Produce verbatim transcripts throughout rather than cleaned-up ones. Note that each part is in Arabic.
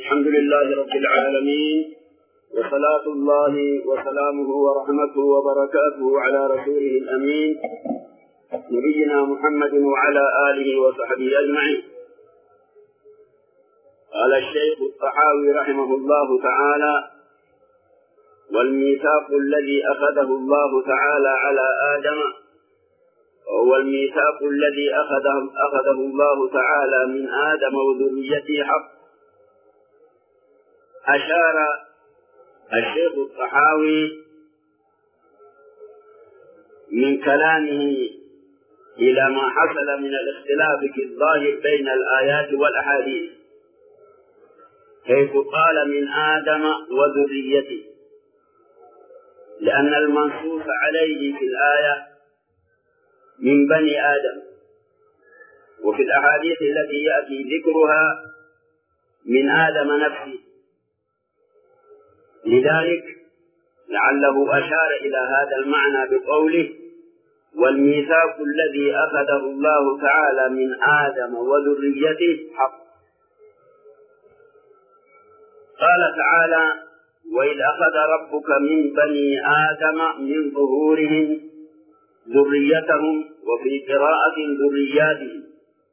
الحمد لله رب العالمين، وصلاة الله وسلامه ورحمته وبركاته على رسوله الأمين نبينا محمد وعلى آله وصحبه أجمعين. قال الشيخ الطحاوي رحمه الله تعالى: والميثاق الذي أخذه الله تعالى على آدم وهو الميثاق الذي أخذه, أخذه الله تعالى من آدم وذريته حق. أشار الشيخ الطحاوي من كلامه إلى ما حصل من الاختلاف في الظاهر بين الآيات والأحاديث، حيث قال من آدم وذريته، لأن المنصوص عليه في الآية من بني آدم، وفي الأحاديث التي يأتي ذكرها من آدم نفسه. لذلك لعله أشار إلى هذا المعنى بقوله: والميثاق الذي أخذه الله تعالى من آدم وذريته حق. قال تعالى: وإذ أخذ ربك من بني آدم من ظهورهم ذريتهم، وفي قراءة ذرياتهم.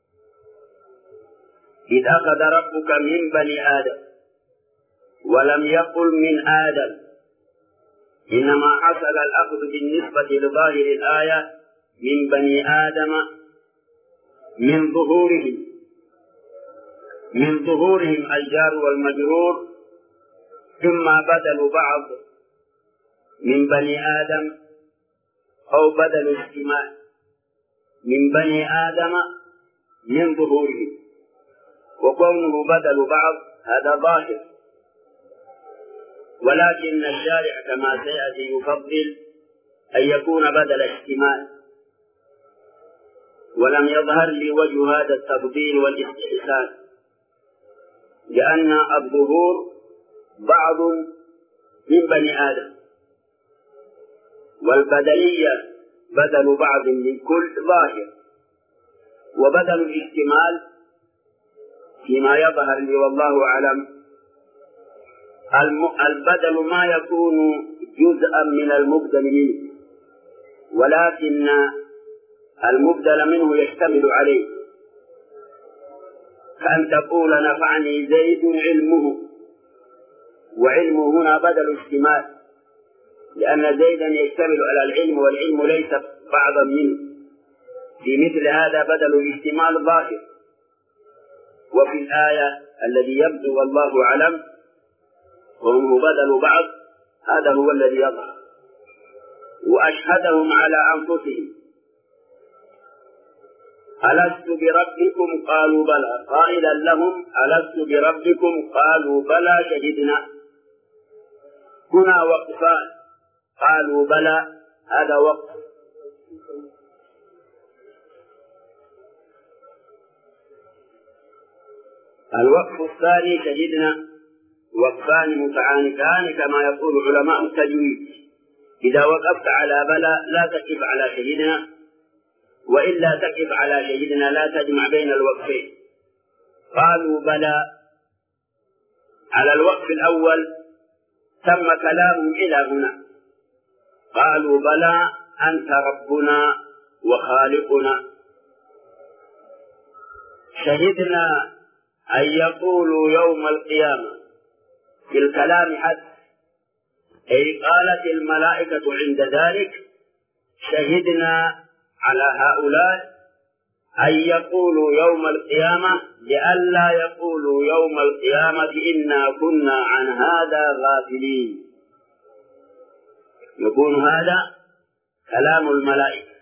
إذ أخذ ربك من بني آدم، ولم يقل من آدم، إنما حصل الأخذ بالنسبة لظاهر الآية من بني آدم من ظهورهم، من ظهورهم الجار والمجرور، ثم بدل بعض من بني آدم أو بدل اشتمال من بني آدم من ظهورهم، وكونه بدل بعض هذا ظاهر، ولكن الشارع كما سيأتي يفضل أن يكون بدل اشتمال، ولم يظهر لي وجه هذا التفضيل والاستحسان، لأن الظهور بعض من بني آدم، والبدلية بدل بعض من كل ظاهر، وبدل الاشتمال فيما يظهر لي والله أعلم البدل ما يكون جزءا من المبدل منه، ولكن المبدل منه يشتمل عليه، كأن تقول نفعني زيد علمه، وعلمه هنا بدل اشتمال، لأن زيدا يشتمل على العلم والعلم ليس بعضا منه. في مثل هذا بدل الاشتمال ظاهر. وفي الآية الذي يبدو والله أعلم وهم بدل بعض، هذا هو الذي يظهر. وأشهدهم على أنفسهم ألست بربكم قالوا بلى، قائلا لهم ألست بربكم قالوا بلى شهدنا. هنا وقفان، قالوا بلى هذا وقف، الوقف الثاني شهدنا، وقفان متعانقان كما يقول علماء التجويد. إذا وقفت على بلى لا تقف على شهدنا، وإلا تقف على شهدنا، لا تجمع بين الوقفين. قالوا بلى على الوقف الأول تم كلامهم إلى هنا، قالوا بلى أنت ربنا وخالقنا. شهدنا أن يقولوا يوم القيامة في الكلام حد، أي قالت الملائكة عند ذلك شهدنا على هؤلاء أن يقولوا يوم القيامة، لئلا يقولوا يوم القيامة إنا كنا عن هذا غافلين. يكون هذا كلام الملائكة.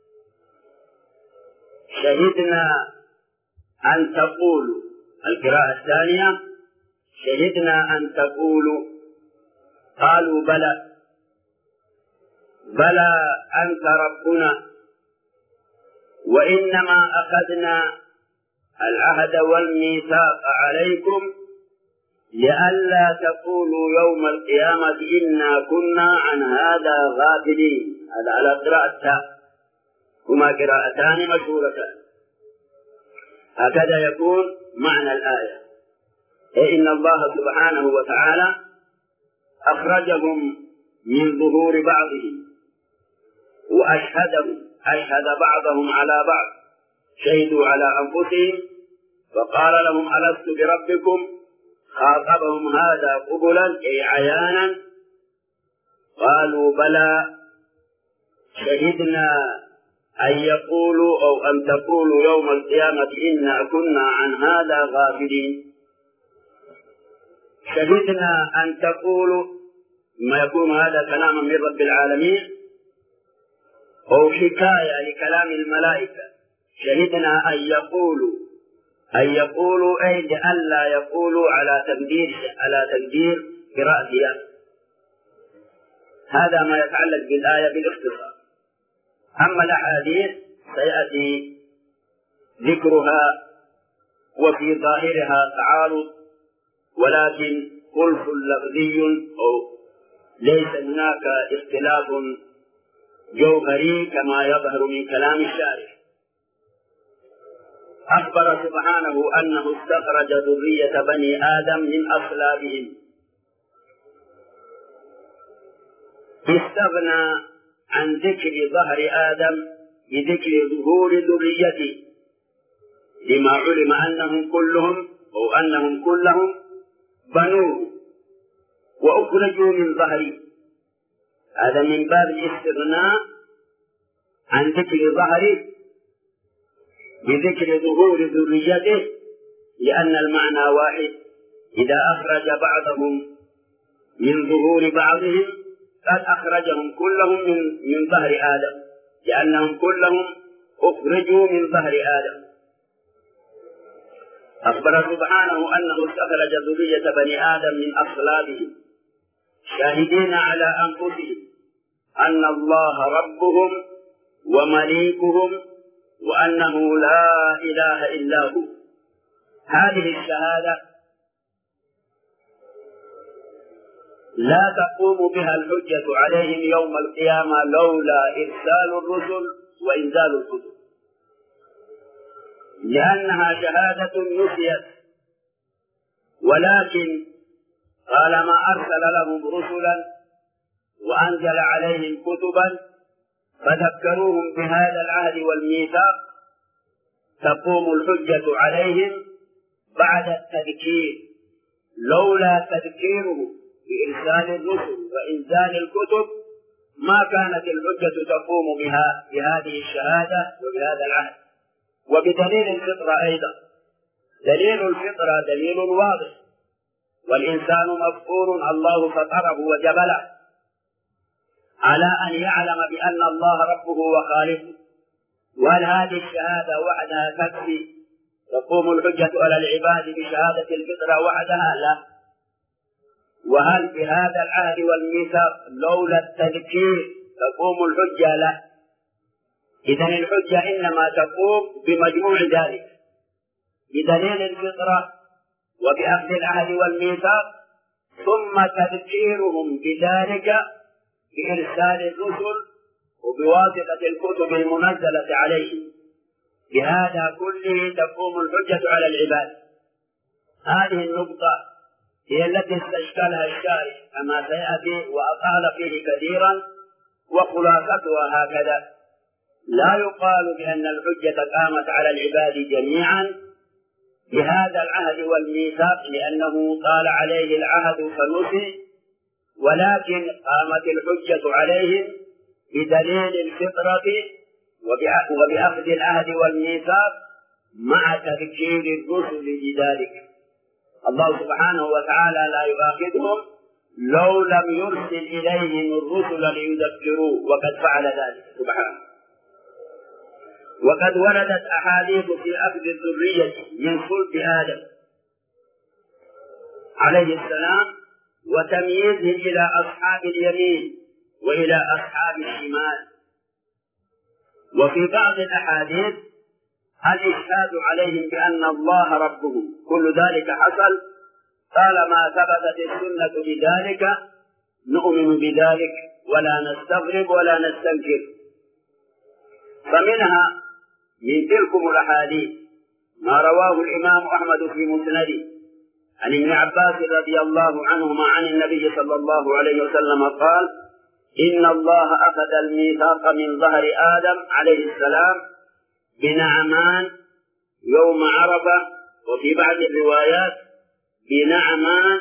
شهدنا أن تقولوا، القراءة الثانية شهدنا أن تقولوا، قالوا بلى بلى أنت ربنا، وإنما أخذنا العهد والميثاق عليكم لئلا تقولوا يوم القيامة إنا كنا عن هذا غافلين. هذا على قراءة التاء، هما قراءتان مشهورتان. هكذا يكون معنى الآية: إن الله سبحانه وتعالى أخرجهم من ظهور بعضهم وأشهدهم أشهد بعضهم على بعض، شهدوا على أنفسهم فقال لهم ألست بربكم؟ خاطبهم هذا قبلا أي عيانا، قالوا بلى شهدنا أن يقولوا أو أن تقولوا يوم القيامة إنا كنا عن هذا غافلين. شهدنا أن تقولوا، ما يكون هذا كلاما من رب العالمين أو حكاية لكلام الملائكة. شهدنا أن يقولوا أن يقولوا أي لئلا يقولوا على تقدير على تقدير قراءتها. هذا ما يتعلق بالآية بالاختصار. أما الأحاديث سيأتي ذكرها وفي ظاهرها تعارض، ولكن خلف لفظي أو ليس هناك اختلاف جوهري كما يظهر من كلام الشارح. أخبر سبحانه أنه استخرج ذرية بني آدم من أصلابهم، استغنى عن ذكر ظهر آدم بذكر ظهور ذريته، لما علم أنهم كلهم أو أنهم كلهم بنوه وأخرجوا من ظهره. هذا من باب الاستغناء عن ذكر ظهره بذكر ظهور ذريته، لأن المعنى واحد. إذا أخرج بعضهم من ظهور بعضهم قد أخرجهم كلهم من من ظهر آدم، لأنهم كلهم أخرجوا من ظهر آدم. أخبر سبحانه أنه استخرج ذرية بني آدم من أصلابهم، شاهدين على أنفسهم أن الله ربهم ومليكهم وأنه لا إله إلا هو. هذه الشهادة لا تقوم بها الحجة عليهم يوم القيامة لولا إرسال الرسل وإنزال الكتب، لأنها شهادة نسيت، ولكن طالما أرسل لهم رسلا وأنزل عليهم كتبا فذكروهم بهذا العهد والميثاق تقوم الحجة عليهم بعد التذكير. لولا تذكيرهم بإرسال الرسل وإنزال الكتب ما كانت الحجة تقوم بها بهذه الشهادة وبهذا العهد. وبدليل الفطرة أيضا، دليل الفطرة دليل واضح، والإنسان مفطور الله فطره وجبله على أن يعلم بأن الله ربه وخالقه. وهل هذه الشهادة وحدها تكفي تقوم الحجة على العباد بشهادة الفطرة وحدها؟ لا. وهل بهذا العهد والميثاق لولا التذكير تقوم الحجة؟ لا. إذن الحجة إنما تقوم بمجموع ذلك، بدليل الفطرة وبأخذ العهد والميثاق، ثم تذكيرهم بذلك بإرسال الرسل وبواسطة الكتب المنزلة عليهم. بهذا كله تقوم الحجة على العباد. هذه النقطة هي التي استشكلها الشارح كما سيأتي وأطال فيه كثيرا، وخلاصتها هكذا: لا يقال بأن الحجة قامت على العباد جميعا بهذا العهد والميثاق لأنه طال عليه العهد فنسي، ولكن قامت الحجة عليهم بدليل الفطرة وبأخذ العهد والميثاق مع تذكير الرسل بذلك. الله سبحانه وتعالى لا يؤاخذهم لو لم يرسل إليهم الرسل ليذكروا، وقد فعل ذلك سبحانه. وقد وردت أحاديث في أخذ الذرية من صلب آدم عليه السلام وتمييزهم إلى أصحاب اليمين وإلى أصحاب الشمال. وفي بعض الأحاديث الإشهاد عليهم بأن الله ربهم. كل ذلك حصل طالما ثبتت السنة بذلك نؤمن بذلك ولا نستغرب ولا نستنكر. فمنها من تلكم الأحاديث ما رواه الإمام أحمد في مسنده عن ابن عباس رضي الله عنهما عن النبي صلى الله عليه وسلم قال: إن الله أخذ الميثاق من ظهر آدم عليه السلام بنعمان يوم عرفة، وفي بعض الروايات بنعمان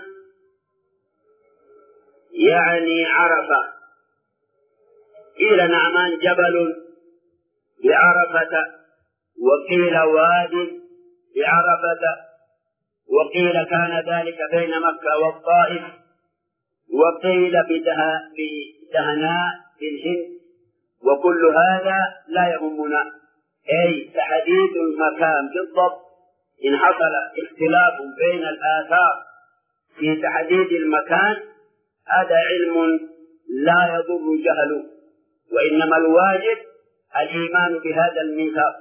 يعني عرفة. قيل نعمان جبل بعرفة، وقيل واد بعرفة، وقيل كان ذلك بين مكة والطائف، وقيل بدهناء في الهند. وكل هذا لا يهمنا، أي تحديد المكان بالضبط. إن حصل اختلاف بين الآثار في تحديد المكان هذا علم لا يضر جهله، وإنما الواجب الإيمان بهذا الميثاق.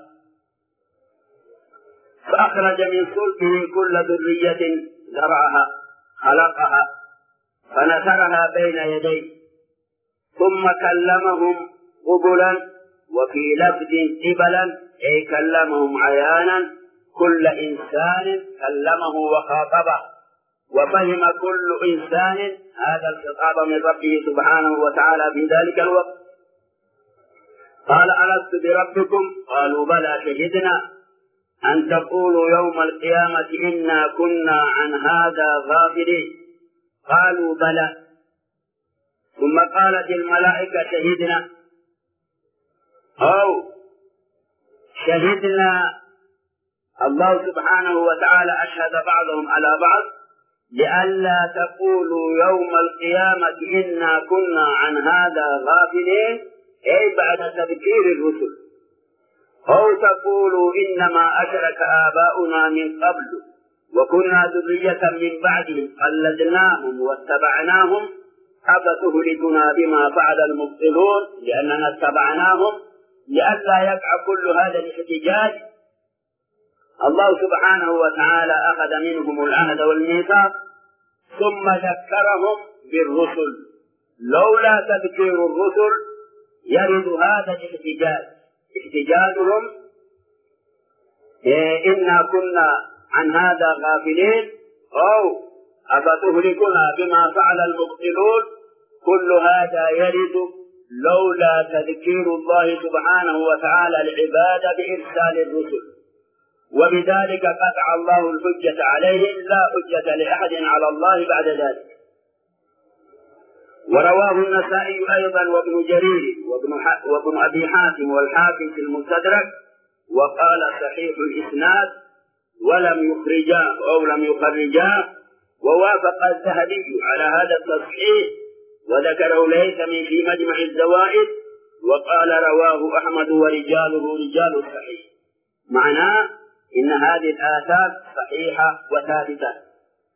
فأخرج من صلبه كل ذرية زرعها خلقها فنثرها بين يديه، ثم كلمهم قبلا، وفي لفظ قبلا أي كلمهم عيانا، كل إنسان كلمه وخاطبه، وفهم كل إنسان هذا الخطاب من ربه سبحانه وتعالى في ذلك الوقت. قال: ألست بربكم؟ قالوا: بلى، شهدنا أن تقولوا يوم القيامة إنا كنا عن هذا غافلين. قالوا: بلى. ثم قالت الملائكة: شهدنا، أو شهدنا. الله سبحانه وتعالى أشهد بعضهم على بعض لئلا تقولوا يوم القيامة إنا كنا عن هذا غافلين، أي بعد تذكير الرسل، أو تقولوا إنما أشرك آباؤنا من قبل وكنا ذرية من بعدهم قلدناهم واتبعناهم أفتهلكنا بما فعل المبطلون، لأننا اتبعناهم لئلا يقع كل هذا الاحتجاج. الله سبحانه وتعالى أخذ منهم العهد والميثاق ثم ذكرهم بالرسل. لولا تذكير الرسل يرد هذا الاحتجاج، احتجاجهم إيه إنا كنا عن هذا غافلين، أو أفتهلكنا بما فعل المبطلون. كل هذا يرد لولا تذكير الله سبحانه وتعالى العباد بإرسال الرسل، وبذلك قطع الله الحجة عليهم، لا حجة لأحد على الله بعد ذلك. ورواه النسائي أيضا وابن جرير وابن, وابن أبي حاتم والحاكم في المستدرك، وقال صحيح الإسناد، ولم يخرجاه أو لم يخرجاه، ووافق الذهبي على هذا التصحيح، وذكره الهيثمي في مجمع الزوائد، وقال رواه أحمد ورجاله رجال الصحيح. معناه إن هذه الآثار صحيحة وثابتة.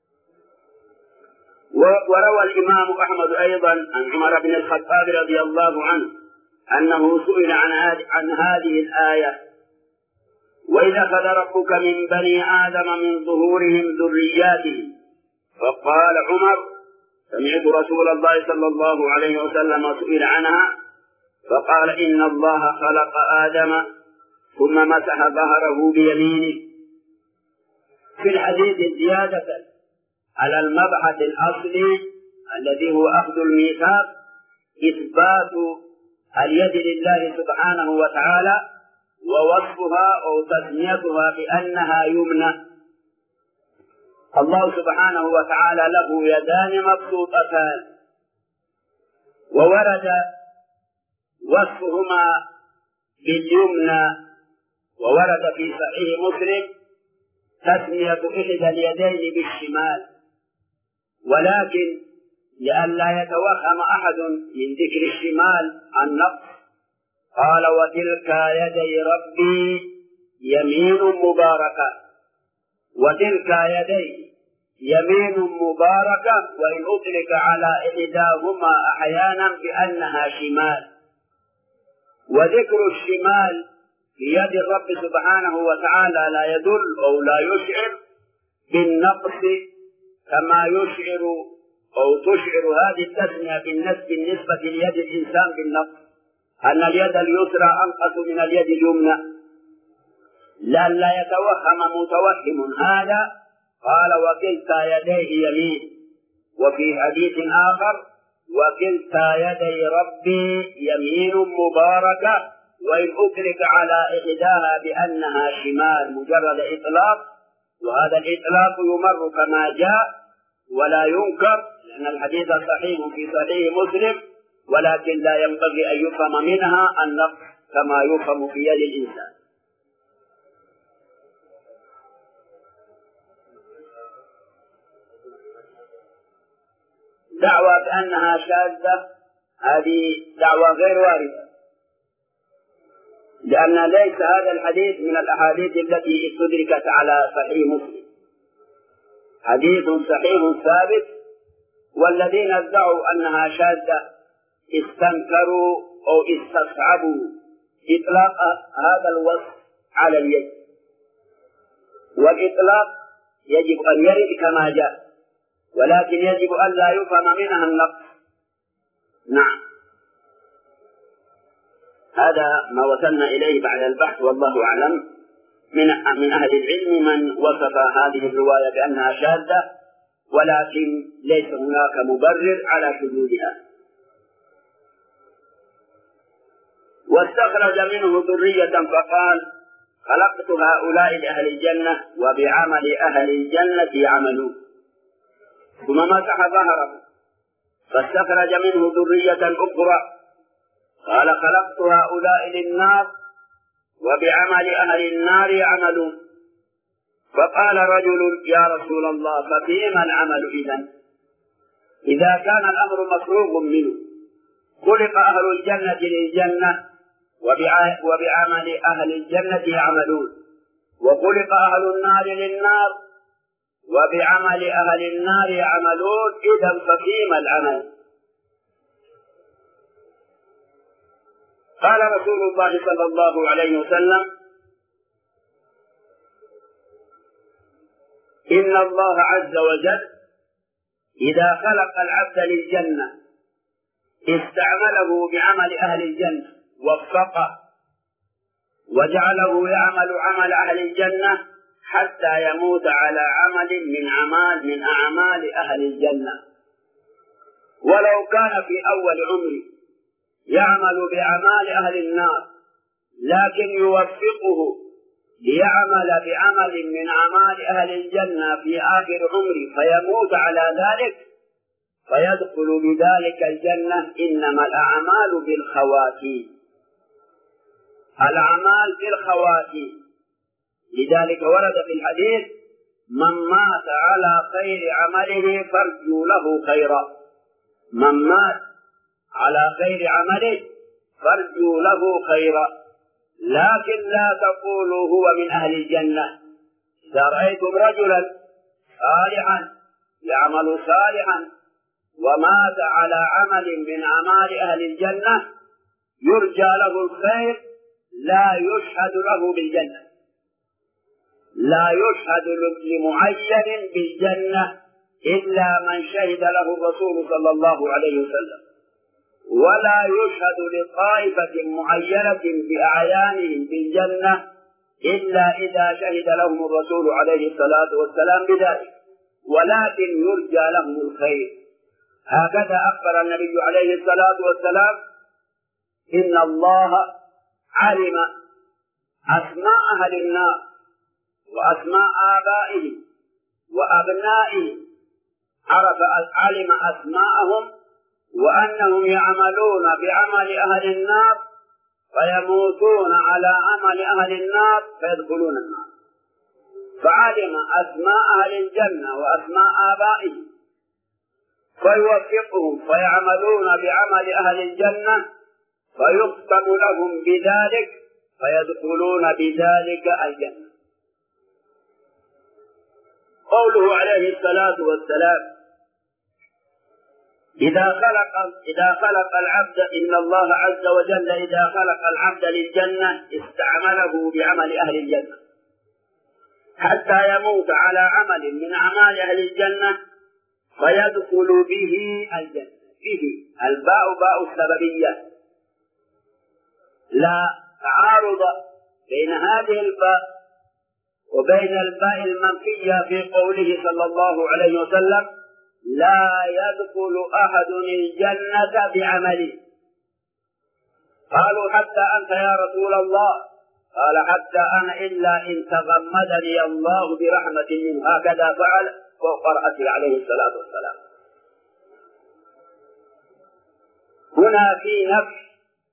وروى الإمام أحمد أيضا عن عمر بن الخطاب رضي الله عنه أنه سئل عن هذه الآية: وإذا أخذ ربك من بني آدم من ظهورهم ذرياتهم. فقال عمر: سمعت رسول الله صلى الله عليه وسلم سئل عنها فقال: إن الله خلق آدم ثم مسح ظهره بيمينه. في الحديث زيادة على المبحث الأصلي الذي هو أخذ الميثاق، إثبات اليد لله سبحانه وتعالى، ووصفها أو تسميتها بأنها يمنى. الله سبحانه وتعالى له يدان مبسوطتان، وورد وصفهما باليمنى، وورد في صحيح مسلم تسمية إحدى اليدين بالشمال، ولكن لئلا يتوهم أحد من ذكر الشمال النقص قال: وتلك يدي ربي يمين مباركة. وتلك يدي يمين مباركة، وإن أطلق على إحداهما أحيانا بأنها شمال. وذكر الشمال في يد الرب سبحانه وتعالى لا يدل أو لا يشعر بالنقص كما يشعر أو تشعر هذه التسمية بالنسبة ليد الإنسان بالنقص، أن اليد اليسرى أنقص من اليد اليمنى، لئلا يتوهم متوهم هذا قال وكلتا يديه يمين. وفي حديث آخر وكلتا يدي ربي يمين مباركة، وإن أدرك على إحداها بأنها شمال مجرد إطلاق، وهذا الإطلاق يمر كما جاء ولا ينكر، لأن الحديث صحيح في صحيح مسلم، ولكن لا ينبغي أن يفهم منها النقص كما يفهم في يد الإنسان. دعوى بأنها شاذة هذه دعوى غير واردة، لأن ليس هذا الحديث من الأحاديث التي استدركت على صحيح مسلم، حديث صحيح ثابت، والذين ادعوا أنها شاذة استنكروا أو استصعبوا إطلاق هذا الوصف على اليد، والإطلاق يجب أن يرد كما جاء، ولكن يجب أن لا يفهم منها النقص. نعم، هذا ما وصلنا إليه بعد البحث، والله أعلم. من من أهل العلم من وصف هذه الرواية بأنها شاذة، ولكن ليس هناك مبرر على شذوذها. واستخرج منه ذرية فقال خلقت هؤلاء لأهل الجنة وبعمل أهل الجنة يعملون، ثم مسح ظهره فاستخرج منه ذرية أخرى قال خلقت هؤلاء للنار وبعمل أهل النار يعملون. فقال رجل يا رسول الله ففيما العمل إذن؟ إذا كان الأمر مفروغ منه، خلق أهل الجنة للجنة وبعمل أهل الجنة يعملون، وخلق أهل النار للنار وبعمل أهل النار يعملون، إذن ففيما العمل؟ قال رسول الله صلى الله عليه وسلم إن الله عز وجل إذا خلق العبد للجنة استعمله بعمل أهل الجنة وفقه وجعله يعمل عمل أهل الجنة حتى يموت على عمل من أعمال من أعمال أهل الجنة، ولو كان في أول عمره يعمل بأعمال أهل النار لكن يوفقه ليعمل بعمل من أعمال أهل الجنة في آخر عمره فيموت على ذلك فيدخل بذلك الجنة. إنما الأعمال بالخواتيم، الأعمال بالخواتيم. لذلك ورد في الحديث من مات على خير عمله فارجوا له خيرا، من مات على خير عمله فارجوا له خيرا، لكن لا تقولوا هو من أهل الجنة. إذا رأيتم رجلا صالحا يعمل صالحا ومات على عمل من أعمال أهل الجنة يرجى له الخير، لا يشهد له بالجنة، لا يشهد لمعين بالجنة إلا من شهد له الرسول صلى الله عليه وسلم، ولا يشهد لطائفة معينة بأعيانهم بالجنة إلا إذا شهد لهم الرسول عليه الصلاة والسلام بذلك، ولكن يرجى لهم الخير. هكذا أخبر النبي عليه الصلاة والسلام إن الله علم أسماء أهل النار وأسماء آبائهم وأبنائهم، عرف علم أسماءهم وأنهم يعملون بعمل أهل النار فيموتون على عمل أهل النار فيدخلون النار، فعلم أسماء أهل الجنة وأسماء آبائهم فيوفقهم فيعملون بعمل أهل الجنة فيختم لهم بذلك فيدخلون بذلك الجنة. قوله عليه الصلاة والسلام إذا خلق إذا خلق العبد إن الله عز وجل إذا خلق العبد للجنة استعمله بعمل أهل الجنة حتى يموت على عمل من أعمال أهل الجنة فيدخل به الجنة. به الباء باء السببية، لا تعارض بين هذه الباء وبين الباء المنفية في قوله صلى الله عليه وسلم لا يدخل أحد الجنة بعمله. قالوا حتى أنت يا رسول الله؟ قال حتى أنا إلا إن تغمدني الله برحمة منه. هكذا فعل فوق رأسه عليه الصلاة والسلام. هنا في نفس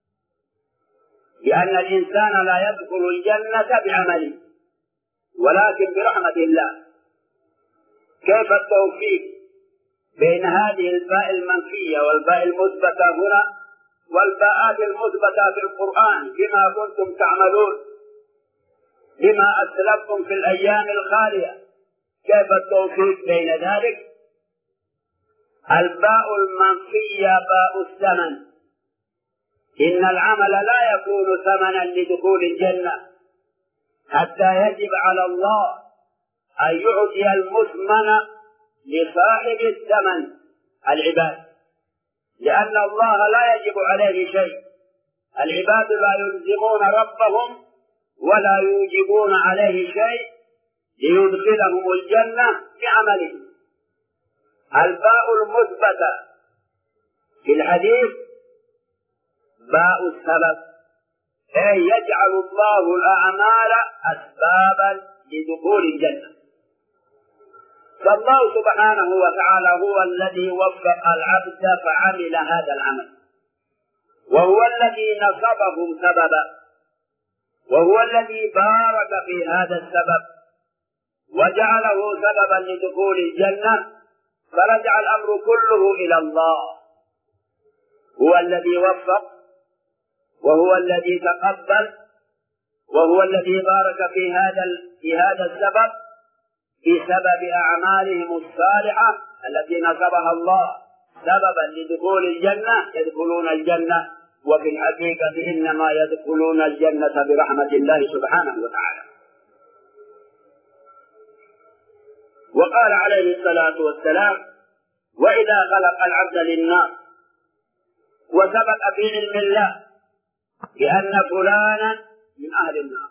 لأن الإنسان لا يدخل الجنة بعمله ولكن برحمة الله. كيف التوفيق بين هذه الباء المنفية والباء المثبتة هنا والباءات المثبتة في القرآن بما كنتم تعملون بما أسلفتم في الأيام الخالية؟ كيف التوفيق بين ذلك؟ الباء المنفية باء الثمن. إن العمل لا يكون ثمنا لدخول الجنة حتى يجب على الله أن يعطي المثمن لصاحب الثمن العباد، لأن الله لا يجب عليه شيء. العباد لا يلزمون ربهم ولا يوجبون عليه شيء ليدخلهم الجنة بعملهم. الباء المثبتة في الحديث باء السبب، أي يجعل الله الأعمال أسبابا لدخول الجنة. فالله سبحانه وتعالى هو الذي وفق العبد فعمل هذا العمل، وهو الذي نصبهم سببا، وهو الذي بارك في هذا السبب وجعله سببا لدخول الجنة، فرجع الأمر كله إلى الله. هو الذي وفق وهو الذي تقبل وهو الذي بارك في هذا في هذا السبب بسبب أعمالهم الصالحة التي نصبها الله سببا لدخول الجنة. يدخلون الجنة وفي الحقيقة إنما يدخلون الجنة برحمة الله سبحانه وتعالى. وقال عليه الصلاة والسلام وإذا خلق العبد للنار وسبق في علم الله بأن فلانا من أهل النار،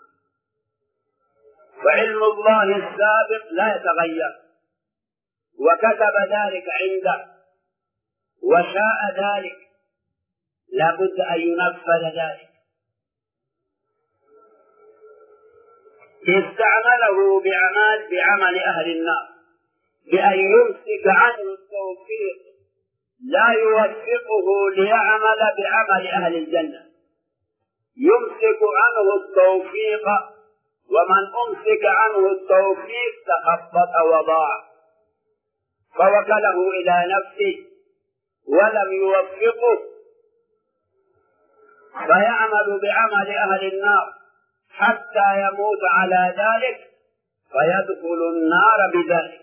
وعلم الله السابق لا يتغير، وكتب ذلك عنده وشاء ذلك، لا بد أن ينفذ ذلك. استعمله بعمل بعمل أهل النار بأن يمسك عنه التوفيق، لا يوفقه ليعمل بعمل أهل الجنة، يمسك عنه التوفيق، ومن أمسك عنه التوفيق تخبط وضاع، فوكله إلى نفسه ولم يوفقه، فيعمل بعمل أهل النار حتى يموت على ذلك فيدخل النار بذلك.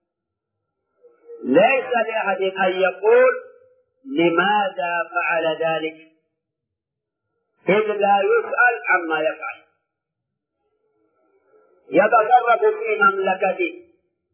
ليس لأحد أن يقول لماذا فعل ذلك، إذ لا يسأل عما يفعل. يتصرف في مملكته،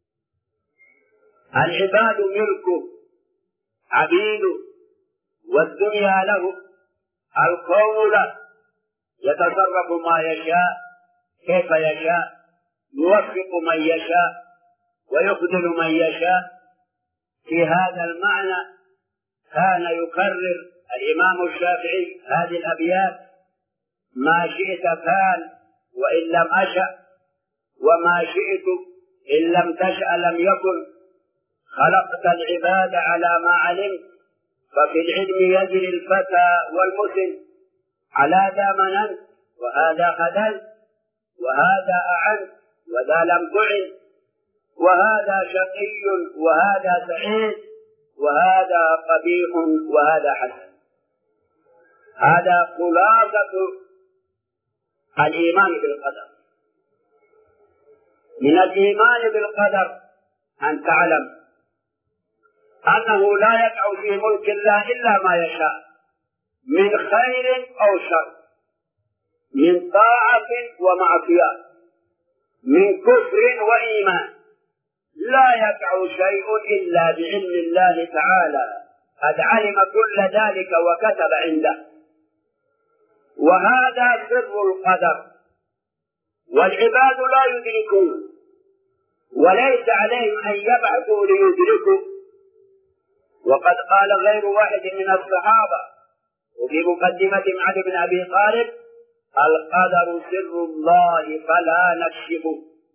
العباد ملكه، عبيده، والدنيا له، الكون له، يتصرف ما يشاء كيف يشاء، يوفق من يشاء ويخذل من يشاء. في هذا المعنى كان يكرر الإمام الشافعي هذه الأبيات: ما شئت كان وإن لم أشأ، وما شئت إن لم تشأ لم يكن، خلقت العباد على ما علمت، ففي العلم يجري الفتى والمسن، على ذا مننت وهذا خذلت، وهذا أعنت وذا لم تعن، وهذا شقي وهذا سعيد، وهذا قبيح وهذا حسن. هذا خلاصة الإيمان بالقدر. من الإيمان بالقدر أن تعلم أنه لا يقع في ملك الله إلا ما يشاء من خير أو شر، من طاعة ومعصية، من كفر وإيمان. لا يقع شيء إلا بعلم الله تعالى، قد علم كل ذلك وكتب عنده. وهذا سر القدر، والعباد لا يدركون وليس عليهم أن يبعثوا ليدركوا. وقد قال غير واحد من الصحابة وفي مقدمة علي بن أبي طالب: القدر سر الله فلا نكشفه.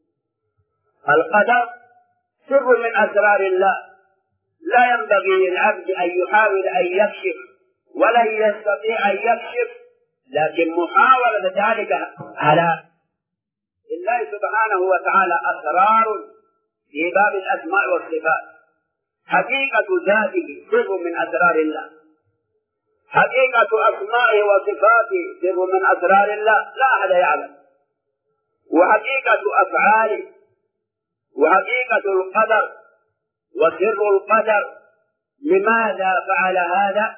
القدر سر من أسرار الله، لا ينبغي للعبد أن يحاول أن يكشف ولن يستطيع أن يكشف، لكن محاولة ذلك على الله سبحانه وتعالى أسرار في باب الأسماء والصفات. حقيقة ذاته سر من أسرار الله، حقيقة أسمائه وصفاته سر من أسرار الله لا أحد يعلم، وحقيقة أفعاله وحقيقة القدر وسر القدر. لماذا فعل هذا؟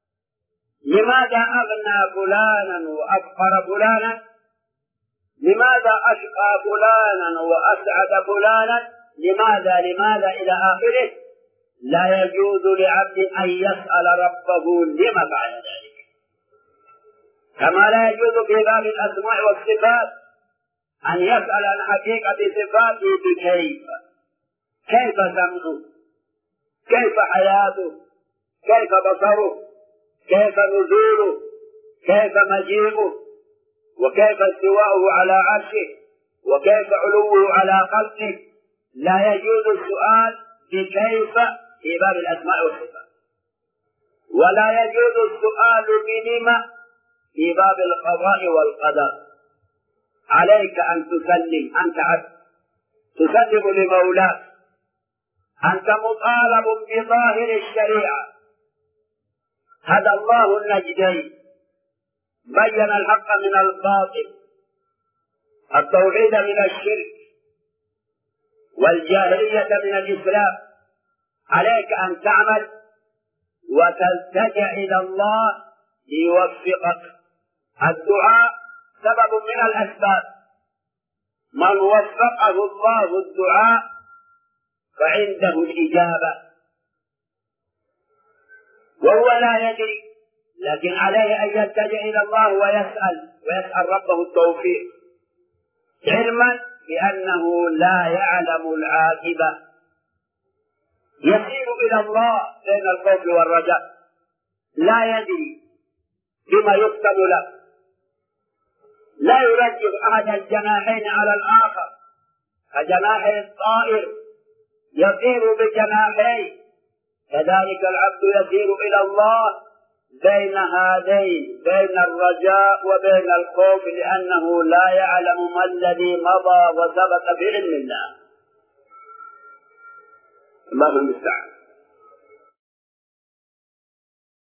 لماذا أغنى فلانا وأفقر فلانا؟ لماذا أشقى فلانا وأسعد فلانا؟ لماذا لماذا إلى آخره. لا يجوز لعبد أن يسأل ربه لما فعل ذلك، كما لا يجوز في باب الأسماء والصفات أن يسأل عن حقيقة صفاته بكيف، كيف سمعه، كيف حياته، كيف بصره، كيف نزوله، كيف مجيئه، وكيف استواؤه على عرشه، وكيف علوه على خلقه. لا يجوز السؤال بكيف في باب الأسماء والصفات، ولا يجوز السؤال بلما في باب القضاء والقدر. عليك أن تسلم، أنت عبد تسلم لمولاك، أنت مطالب بظاهر الشريعة. هدى الله النجدين، بين الحق من الباطل، التوحيد من الشرك، والجاهلية من الإسلام. عليك أن تعمل وتلتجأ إلى الله ليوفقك. الدعاء سبب من الأسباب، من وفقه الله الدعاء فعنده الإجابة، وهو لا يدري، لكن عليه أن يلتجأ إلى الله ويسأل ويسأل ربه التوفيق، علما بأنه لا يعلم العاقبة. يسير إلى الله بين الخوف والرجاء، لا يدري بما يختم له، لا يرجح أحد الجناحين على الآخر كجناح الطائر يطير بجناحيه، كذلك العبد يسير إلى الله بين هذين، بين الرجاء وبين الخوف، لأنه لا يعلم ما الذي مضى وسبق بعلم الله. الله المستعان.